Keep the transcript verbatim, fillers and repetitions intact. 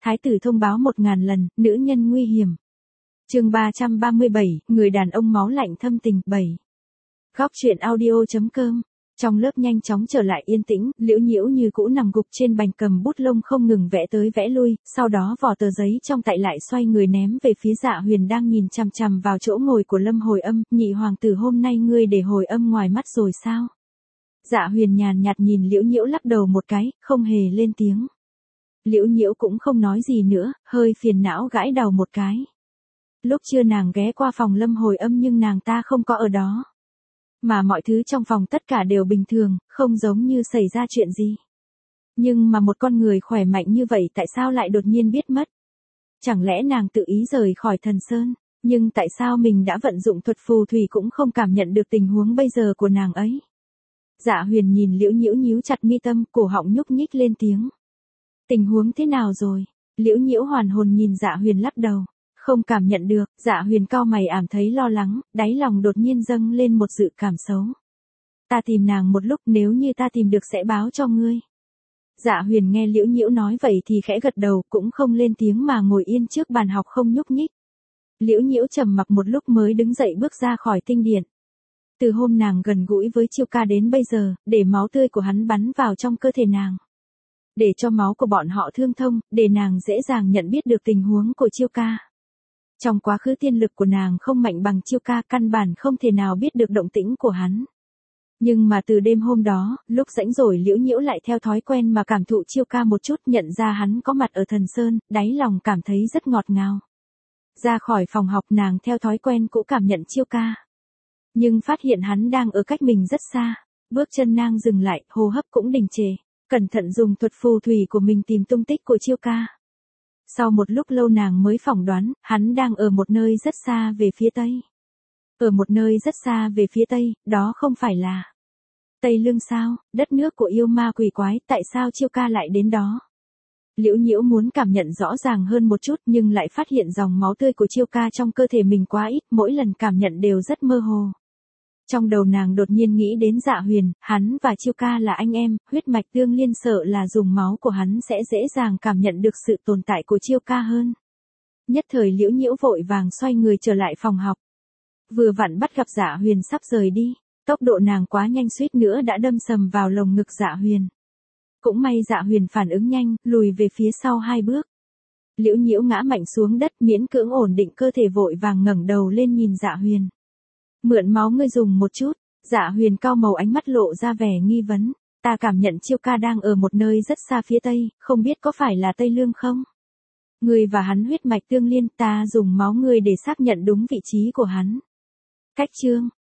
Thái tử thông báo một ngàn lần, nữ nhân nguy hiểm. Chương ba trăm ba mươi bảy, người đàn ông máu lạnh thâm tình. bảy. Góc truyện audio chấm com. Trong lớp nhanh chóng trở lại yên tĩnh, Liễu Nhiễu như cũ nằm gục trên bành cầm bút lông không ngừng vẽ tới vẽ lui, sau đó vò tờ giấy trong tay lại xoay người ném về phía Dạ Huyền đang nhìn chằm chằm vào chỗ ngồi của Lâm Hồi Âm. Nhị hoàng tử, hôm nay ngươi để Hồi Âm ngoài mắt rồi sao? Dạ Huyền nhàn nhạt nhìn Liễu Nhiễu lắc đầu một cái, không hề lên tiếng. Liễu Nhiễu cũng không nói gì nữa, hơi phiền não gãi đầu một cái. Lúc trưa nàng ghé qua phòng Lâm Hồi Âm nhưng nàng ta không có ở đó. Mà mọi thứ trong phòng tất cả đều bình thường, không giống như xảy ra chuyện gì. Nhưng mà một con người khỏe mạnh như vậy tại sao lại đột nhiên biết mất? Chẳng lẽ nàng tự ý rời khỏi Thần Sơn? Nhưng tại sao mình đã vận dụng thuật phù thủy cũng không cảm nhận được tình huống bây giờ của nàng ấy? Dạ Huyền nhìn Liễu Nhiễu nhíu chặt mi tâm, cổ họng nhúc nhích lên tiếng. Tình huống thế nào rồi? Liễu Nhiễu hoàn hồn nhìn Dạ Huyền lắc đầu. Không cảm nhận được. Dạ Huyền cau mày ảm thấy lo lắng, đáy lòng đột nhiên dâng lên một dự cảm xấu. Ta tìm nàng một lúc, nếu như ta tìm được sẽ báo cho ngươi. Dạ Huyền nghe Liễu Nhiễu nói vậy thì khẽ gật đầu, cũng không lên tiếng mà ngồi yên trước bàn học không nhúc nhích. Liễu Nhiễu trầm mặc một lúc mới đứng dậy bước ra khỏi tinh điện. Từ hôm nàng gần gũi với Chiêu Ca đến bây giờ, để máu tươi của hắn bắn vào trong cơ thể nàng. Để cho máu của bọn họ thương thông, để nàng dễ dàng nhận biết được tình huống của Chiêu Ca. Trong quá khứ tiên lực của nàng không mạnh bằng Chiêu Ca, căn bản không thể nào biết được động tĩnh của hắn. Nhưng mà từ đêm hôm đó, lúc rãnh rỗi Liễu Nhiễu lại theo thói quen mà cảm thụ Chiêu Ca một chút, nhận ra hắn có mặt ở Thần Sơn, đáy lòng cảm thấy rất ngọt ngào. Ra khỏi phòng học nàng theo thói quen cũ cảm nhận Chiêu Ca. Nhưng phát hiện hắn đang ở cách mình rất xa. Bước chân nàng dừng lại, hô hấp cũng đình trệ, cẩn thận dùng thuật phù thủy của mình tìm tung tích của Chiêu Ca. Sau một lúc lâu nàng mới phỏng đoán, hắn đang ở một nơi rất xa về phía tây. Ở một nơi rất xa về phía tây, đó không phải là Tây Lương sao, đất nước của yêu ma quỷ quái, tại sao Chiêu Ca lại đến đó? Liễu Nhiễu muốn cảm nhận rõ ràng hơn một chút nhưng lại phát hiện dòng máu tươi của Chiêu Ca trong cơ thể mình quá ít, mỗi lần cảm nhận đều rất mơ hồ. Trong đầu nàng đột nhiên nghĩ đến Dạ Huyền, hắn và Chiêu Ca là anh em, huyết mạch tương liên, sợ là dùng máu của hắn sẽ dễ dàng cảm nhận được sự tồn tại của Chiêu Ca hơn. Nhất thời Liễu Nhiễu vội vàng xoay người trở lại phòng học. Vừa vặn bắt gặp Dạ Huyền sắp rời đi, tốc độ nàng quá nhanh suýt nữa đã đâm sầm vào lồng ngực Dạ Huyền. Cũng may Dạ Huyền phản ứng nhanh, lùi về phía sau hai bước. Liễu Nhiễu ngã mạnh xuống đất, miễn cưỡng ổn định cơ thể, vội vàng ngẩng đầu lên nhìn Dạ Huyền. Mượn máu ngươi dùng một chút. Dạ Huyền cau màu, ánh mắt lộ ra vẻ nghi vấn. Ta cảm nhận Chiêu Ca đang ở một nơi rất xa phía tây, không biết có phải là Tây Lương không? Ngươi và hắn huyết mạch tương liên, ta dùng máu ngươi để xác nhận đúng vị trí của hắn. Cách chương,